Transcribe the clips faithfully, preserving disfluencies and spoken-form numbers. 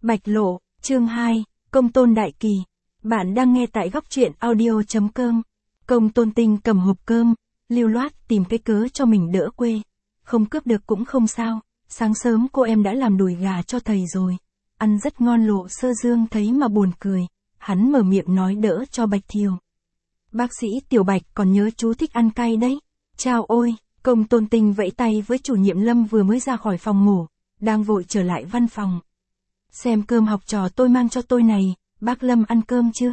Bạch Lộ, chương hai, Công Tôn Đại Kỳ. Bạn đang nghe tại góc truyện audio.com. Công Tôn Tinh cầm hộp cơm, lưu loát tìm cái cớ cho mình đỡ quê. Không cướp được cũng không sao, sáng sớm cô em đã làm đùi gà cho thầy rồi. Ăn rất ngon. Lộ Sơ Dương thấy mà buồn cười, hắn mở miệng nói đỡ cho Bạch Thiều. Bác sĩ Tiểu Bạch còn nhớ chú thích ăn cay đấy. Chao ôi, Công Tôn Tinh vẫy tay với chủ nhiệm Lâm vừa mới ra khỏi phòng ngủ, đang vội trở lại văn phòng. Xem cơm học trò tôi mang cho tôi này, bác Lâm ăn cơm chưa?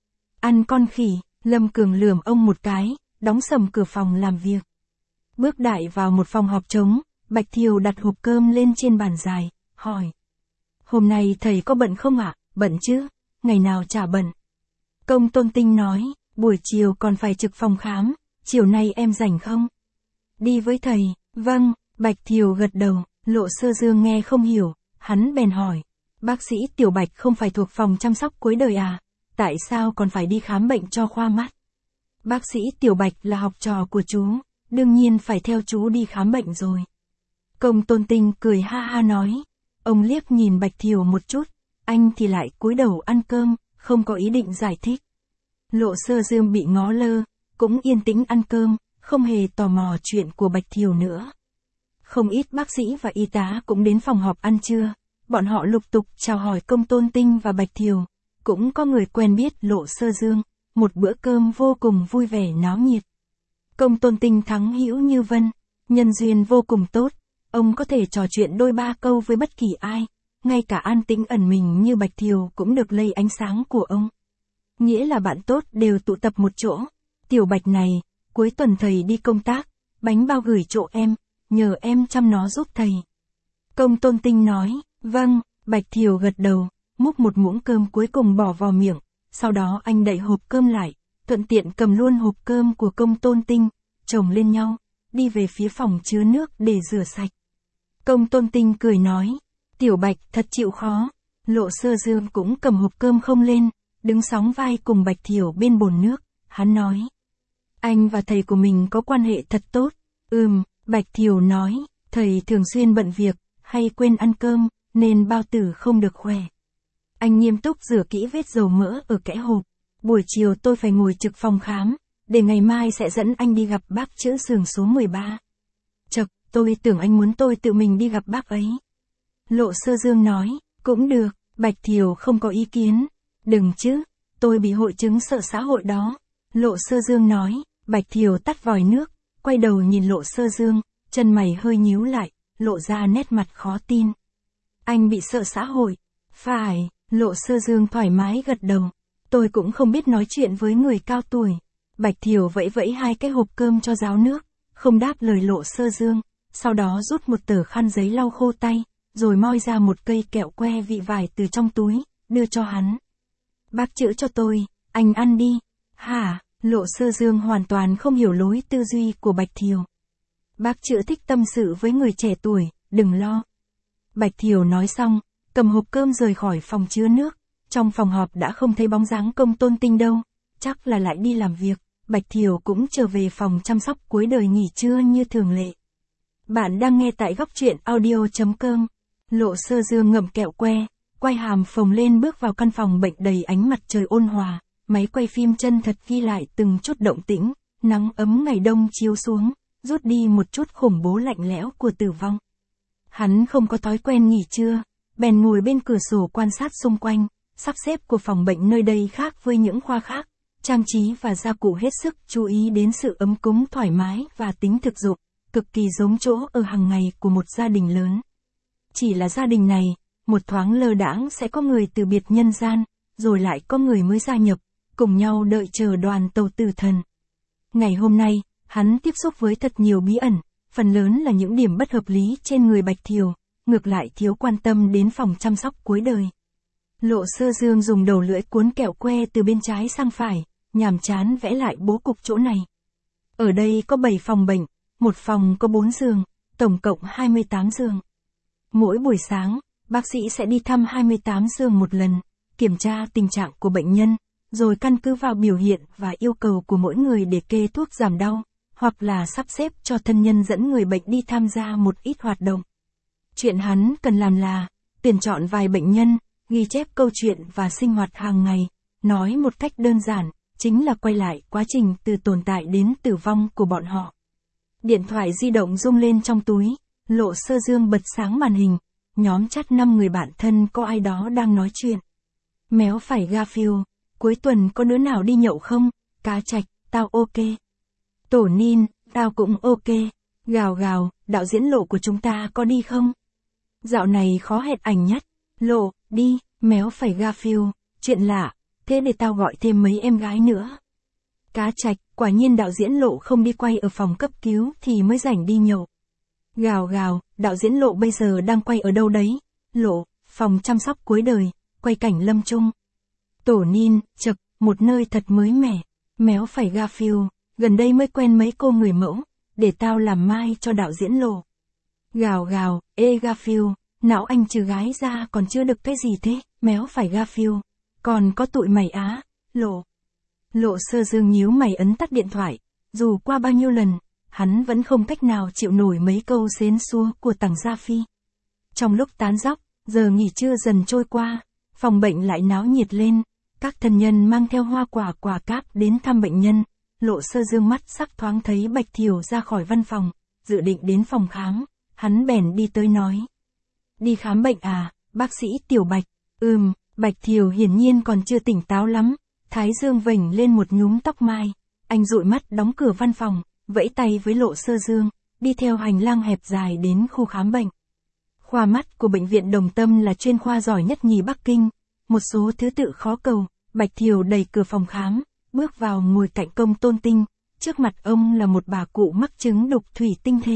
Ăn con khỉ, Lâm Cường lườm ông một cái, đóng sầm cửa phòng làm việc. Bước đại vào một phòng họp trống, Bạch Thiều đặt hộp cơm lên trên bàn dài, hỏi. Hôm nay thầy có bận không ạ? Bận chứ, ngày nào chả bận. Công Tôn Tinh nói, buổi chiều còn phải trực phòng khám, chiều nay em rảnh không? Đi với thầy, vâng, Bạch Thiều gật đầu. Lộ Sơ Dương nghe không hiểu, hắn bèn hỏi. Bác sĩ Tiểu Bạch không phải thuộc phòng chăm sóc cuối đời à? Tại sao còn phải đi khám bệnh cho khoa mắt? Bác sĩ Tiểu Bạch là học trò của chú, đương nhiên phải theo chú đi khám bệnh rồi. Công Tôn Tinh cười ha ha nói. Ông liếc nhìn Bạch Thiều một chút, anh thì lại cúi đầu ăn cơm, không có ý định giải thích. Lộ Sơ Dương bị ngó lơ, cũng yên tĩnh ăn cơm, không hề tò mò chuyện của Bạch Thiều nữa. Không ít bác sĩ và y tá cũng đến phòng họp ăn trưa. Bọn họ lục tục chào hỏi Công Tôn Tinh và Bạch Thiều, cũng có người quen biết Lộ Sơ Dương, một bữa cơm vô cùng vui vẻ náo nhiệt. Công Tôn Tinh thắng hữu như vân, nhân duyên vô cùng tốt, ông có thể trò chuyện đôi ba câu với bất kỳ ai, ngay cả an tĩnh ẩn mình như Bạch Thiều cũng được lây ánh sáng của ông. Nghĩa là bạn tốt đều tụ tập một chỗ. Tiểu Bạch này, cuối tuần thầy đi công tác, bánh bao gửi chỗ em, nhờ em chăm nó giúp thầy. Công Tôn Tinh nói. Vâng, Bạch Thiều gật đầu, múc một muỗng cơm cuối cùng bỏ vào miệng, sau đó anh đậy hộp cơm lại, thuận tiện cầm luôn hộp cơm của Công Tôn Tinh, chồng lên nhau, đi về phía phòng chứa nước để rửa sạch. Công Tôn Tinh cười nói, Tiểu Bạch thật chịu khó. Lộ Sơ Dương cũng cầm hộp cơm không lên, đứng sóng vai cùng Bạch Thiều bên bồn nước, hắn nói. Anh và thầy của mình có quan hệ thật tốt. Ừm, Bạch Thiều nói, thầy thường xuyên bận việc, hay quên ăn cơm, nên bao tử không được khỏe. Anh nghiêm túc rửa kỹ vết dầu mỡ ở kẽ hộp. Buổi chiều tôi phải ngồi trực phòng khám, để ngày mai sẽ dẫn anh đi gặp bác chữa xương số mười ba. Chậc, tôi tưởng anh muốn tôi tự mình đi gặp bác ấy. Lộ Sơ Dương nói, cũng được, Bạch Thiều không có ý kiến. Đừng chứ, tôi bị hội chứng sợ xã hội đó. Lộ Sơ Dương nói, Bạch Thiều tắt vòi nước, quay đầu nhìn Lộ Sơ Dương, chân mày hơi nhíu lại, lộ ra nét mặt khó tin. Anh bị sợ xã hội. Phải, Lộ Sơ Dương thoải mái gật đầu. Tôi cũng không biết nói chuyện với người cao tuổi. Bạch Thiều vẫy vẫy hai cái hộp cơm cho ráo nước, không đáp lời Lộ Sơ Dương, sau đó rút một tờ khăn giấy lau khô tay, rồi moi ra một cây kẹo que vị vải từ trong túi, đưa cho hắn. Bác chữa cho tôi, anh ăn đi. Hả? Lộ Sơ Dương hoàn toàn không hiểu lối tư duy của Bạch Thiều. Bác chữa thích tâm sự với người trẻ tuổi, đừng lo. Bạch Thiều nói xong, cầm hộp cơm rời khỏi phòng chứa nước. Trong phòng họp đã không thấy bóng dáng Công Tôn Tinh đâu, chắc là lại đi làm việc. Bạch Thiều cũng trở về phòng chăm sóc cuối đời nghỉ trưa như thường lệ. Bạn đang nghe tại góc truyện audio.com. Lộ Sơ Dương ngậm kẹo que, quay hàm phồng lên bước vào căn phòng bệnh đầy ánh mặt trời ôn hòa. Máy quay phim chân thật ghi lại từng chút động tĩnh, nắng ấm ngày đông chiếu xuống, rút đi một chút khủng bố lạnh lẽo của tử vong. Hắn không có thói quen nghỉ trưa, bèn ngồi bên cửa sổ quan sát xung quanh, sắp xếp của phòng bệnh nơi đây khác với những khoa khác, trang trí và gia cụ hết sức chú ý đến sự ấm cúng thoải mái và tính thực dụng, cực kỳ giống chỗ ở hàng ngày của một gia đình lớn. Chỉ là gia đình này, một thoáng lơ đãng sẽ có người từ biệt nhân gian, rồi lại có người mới gia nhập, cùng nhau đợi chờ đoàn tàu tử thần. Ngày hôm nay, hắn tiếp xúc với thật nhiều bí ẩn, phần lớn là những điểm bất hợp lý trên người Bạch Thiều, ngược lại thiếu quan tâm đến phòng chăm sóc cuối đời. Lộ Sơ Dương dùng đầu lưỡi cuốn kẹo que từ bên trái sang phải, nhàm chán vẽ lại bố cục chỗ này. Ở đây có bảy phòng bệnh, một phòng có bốn giường, tổng cộng hai mươi tám giường. Mỗi buổi sáng, bác sĩ sẽ đi thăm hai mươi tám giường một lần, kiểm tra tình trạng của bệnh nhân, rồi căn cứ vào biểu hiện và yêu cầu của mỗi người để kê thuốc giảm đau, hoặc là sắp xếp cho thân nhân dẫn người bệnh đi tham gia một ít hoạt động. Chuyện hắn cần làm là tuyển chọn vài bệnh nhân, ghi chép câu chuyện và sinh hoạt hàng ngày, nói một cách đơn giản, chính là quay lại quá trình từ tồn tại đến tử vong của bọn họ. Điện thoại di động rung lên trong túi, Lộ Sơ Dương bật sáng màn hình, nhóm chat năm người bạn thân có ai đó đang nói chuyện. Méo phải Garfield, cuối tuần có đứa nào đi nhậu không? Cá Trạch, tao ok. Tổ Nin, tao cũng ok. Gào Gào, đạo diễn Lộ của chúng ta có đi không? Dạo này khó hẹn ảnh nhất. Lộ, đi. Méo phải Garfield, chuyện lạ, thế để tao gọi thêm mấy em gái nữa. Cá Trạch, quả nhiên đạo diễn Lộ không đi quay ở phòng cấp cứu thì mới rảnh đi nhậu. Gào Gào, đạo diễn Lộ bây giờ đang quay ở đâu đấy? Lộ, phòng chăm sóc cuối đời, quay cảnh lâm chung. Tổ Nin, chật, một nơi thật mới mẻ. Méo phải Garfield, gần đây mới quen mấy cô người mẫu, để tao làm mai cho đạo diễn Lộ. Gào Gào, ê Garfield, não anh trừ gái ra còn chưa được cái gì thế? Méo phải Garfield, còn có tụi mày á. Lộ. Lộ Sơ Dương nhíu mày ấn tắt điện thoại, dù qua bao nhiêu lần, hắn vẫn không cách nào chịu nổi mấy câu xến xúa của Tằng Gia Phi. Trong lúc tán dóc, giờ nghỉ trưa dần trôi qua, phòng bệnh lại náo nhiệt lên, các thân nhân mang theo hoa quả quà cáp đến thăm bệnh nhân. Lộ Sơ Dương mắt sắc thoáng thấy Bạch Thiều ra khỏi văn phòng, dự định đến phòng khám, hắn bèn đi tới nói. Đi khám bệnh à, bác sĩ Tiểu Bạch? Ừm, Bạch Thiều hiển nhiên còn chưa tỉnh táo lắm, thái dương vểnh lên một nhúm tóc mai, anh dụi mắt đóng cửa văn phòng, vẫy tay với Lộ Sơ Dương, đi theo hành lang hẹp dài đến khu khám bệnh. Khoa mắt của bệnh viện Đồng Tâm là chuyên khoa giỏi nhất nhì Bắc Kinh, một số thứ tự khó cầu. Bạch Thiều đẩy cửa phòng khám, bước vào ngồi cạnh Công Tôn Tinh, trước mặt ông là một bà cụ mắc chứng đục thủy tinh thể.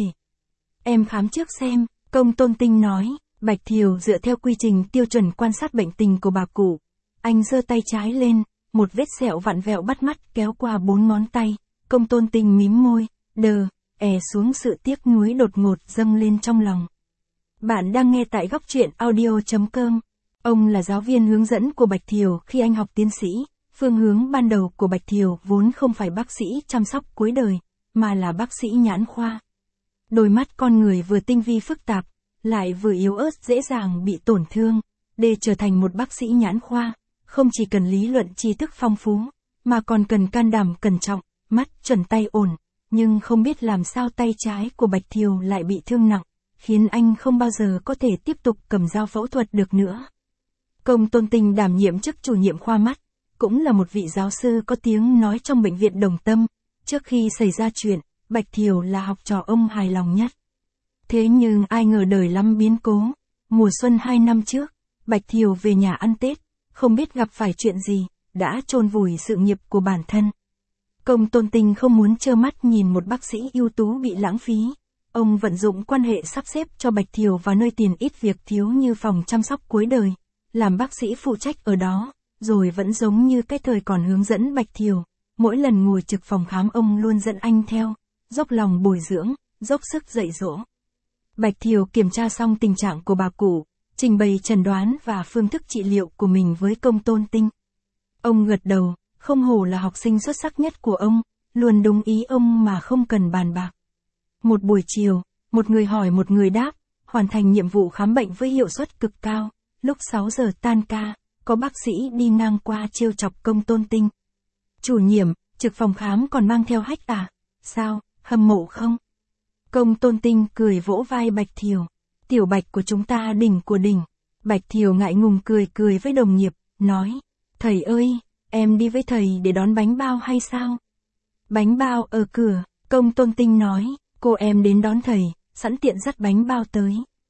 Em khám trước xem, Công Tôn Tinh nói. Bạch Thiều dựa theo quy trình tiêu chuẩn quan sát bệnh tình của bà cụ. Anh giơ tay trái lên, một vết sẹo vặn vẹo bắt mắt kéo qua bốn ngón tay. Công Tôn Tinh mím môi, đờ, è xuống sự tiếc nuối đột ngột dâng lên trong lòng. Bạn đang nghe tại góc truyện audio chấm com. Ông là giáo viên hướng dẫn của Bạch Thiều khi anh học tiến sĩ. Phương hướng ban đầu của Bạch Thiều vốn không phải bác sĩ chăm sóc cuối đời, mà là bác sĩ nhãn khoa. Đôi mắt con người vừa tinh vi phức tạp, lại vừa yếu ớt dễ dàng bị tổn thương. Để trở thành một bác sĩ nhãn khoa, không chỉ cần lý luận tri thức phong phú, mà còn cần can đảm cẩn trọng, mắt chuẩn tay ổn. Nhưng không biết làm sao tay trái của Bạch Thiều lại bị thương nặng, khiến anh không bao giờ có thể tiếp tục cầm dao phẫu thuật được nữa. Công Tôn Tinh đảm nhiệm chức chủ nhiệm khoa mắt, cũng là một vị giáo sư có tiếng nói trong bệnh viện Đồng Tâm. Trước khi xảy ra chuyện, Bạch Thiều là học trò ông hài lòng nhất. Thế nhưng ai ngờ đời lắm biến cố. Mùa xuân hai năm trước, Bạch Thiều về nhà ăn Tết, không biết gặp phải chuyện gì, đã chôn vùi sự nghiệp của bản thân. Công Tôn Tinh không muốn trơ mắt nhìn một bác sĩ ưu tú bị lãng phí. Ông vận dụng quan hệ sắp xếp cho Bạch Thiều vào nơi tiền ít việc thiếu như phòng chăm sóc cuối đời, làm bác sĩ phụ trách ở đó, rồi vẫn giống như cái thời còn hướng dẫn Bạch Thiều. Mỗi lần ngồi trực phòng khám ông luôn dẫn anh theo, dốc lòng bồi dưỡng, dốc sức dạy dỗ. Bạch Thiều kiểm tra xong tình trạng của bà cụ, trình bày chẩn đoán và phương thức trị liệu của mình với Công Tôn Tinh. Ông gật đầu, không hổ là học sinh xuất sắc nhất của ông, luôn đúng ý ông mà không cần bàn bạc. Một buổi chiều, một người hỏi một người đáp, hoàn thành nhiệm vụ khám bệnh với hiệu suất cực cao. Lúc sáu giờ tan ca, có bác sĩ đi ngang qua trêu chọc Công Tôn Tinh. Chủ nhiệm, trực phòng khám còn mang theo hách à? Sao, hâm mộ không? Công Tôn Tinh cười vỗ vai Bạch Thiều. Tiểu Bạch của chúng ta đỉnh của đỉnh. Bạch Thiều ngại ngùng cười cười với đồng nghiệp, nói. Thầy ơi, em đi với thầy để đón bánh bao hay sao? Bánh bao ở cửa, Công Tôn Tinh nói. Cô em đến đón thầy, sẵn tiện dắt bánh bao tới.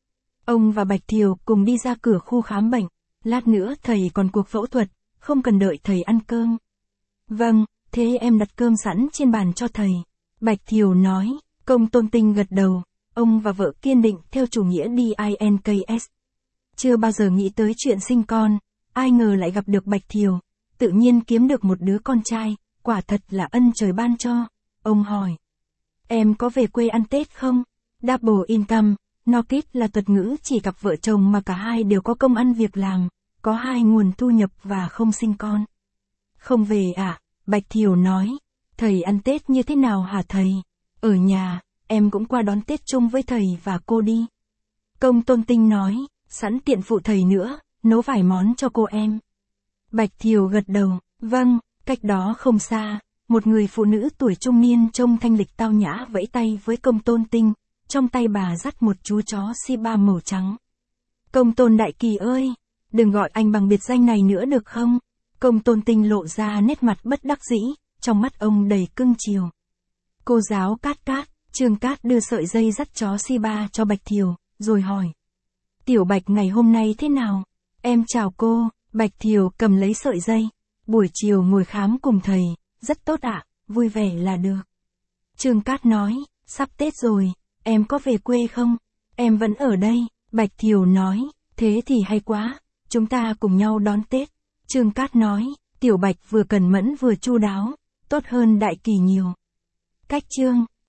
Ông và Bạch Thiều cùng đi ra cửa khu khám bệnh. Lát nữa thầy còn cuộc phẫu thuật, không cần đợi thầy ăn cơm. Vâng, thế em đặt cơm sẵn trên bàn cho thầy. Bạch Thiều nói. Công Tôn Tinh gật đầu. Ông và vợ kiên định theo chủ nghĩa đê i en ca ét. Chưa bao giờ nghĩ tới chuyện sinh con, ai ngờ lại gặp được Bạch Thiều. Tự nhiên kiếm được một đứa con trai, quả thật là ân trời ban cho. Ông hỏi. Em có về quê ăn Tết không? Double income, no kid là thuật ngữ chỉ cặp vợ chồng mà cả hai đều có công ăn việc làm, có hai nguồn thu nhập và không sinh con. Không về à? Bạch Thiều nói. Thầy ăn Tết như thế nào hả thầy? Ở nhà, em cũng qua đón Tết chung với thầy và cô đi. Công Tôn Tinh nói, sẵn tiện phụ thầy nữa, nấu vài món cho cô em. Bạch Thiều gật đầu, vâng, cách đó không xa, một người phụ nữ tuổi trung niên trông thanh lịch tao nhã vẫy tay với Công Tôn Tinh, trong tay bà dắt một chú chó Shiba màu trắng. Công Tôn Đại Kỳ ơi, đừng gọi anh bằng biệt danh này nữa được không? Công Tôn Tinh lộ ra nét mặt bất đắc dĩ, trong mắt ông đầy cưng chiều. Cô giáo Cát Cát, Trương Cát đưa sợi dây dắt chó Shiba cho Bạch Thiều, rồi hỏi. Tiểu Bạch ngày hôm nay thế nào? Em chào cô, Bạch Thiều cầm lấy sợi dây. Buổi chiều ngồi khám cùng thầy, rất tốt ạ, vui vẻ là được. Trương Cát nói, sắp Tết rồi, em có về quê không? Em vẫn ở đây, Bạch Thiều nói, thế thì hay quá, chúng ta cùng nhau đón Tết. Trương Cát nói, Tiểu Bạch vừa cẩn mẫn vừa chu đáo, tốt hơn Đại Kỳ nhiều. Cách chương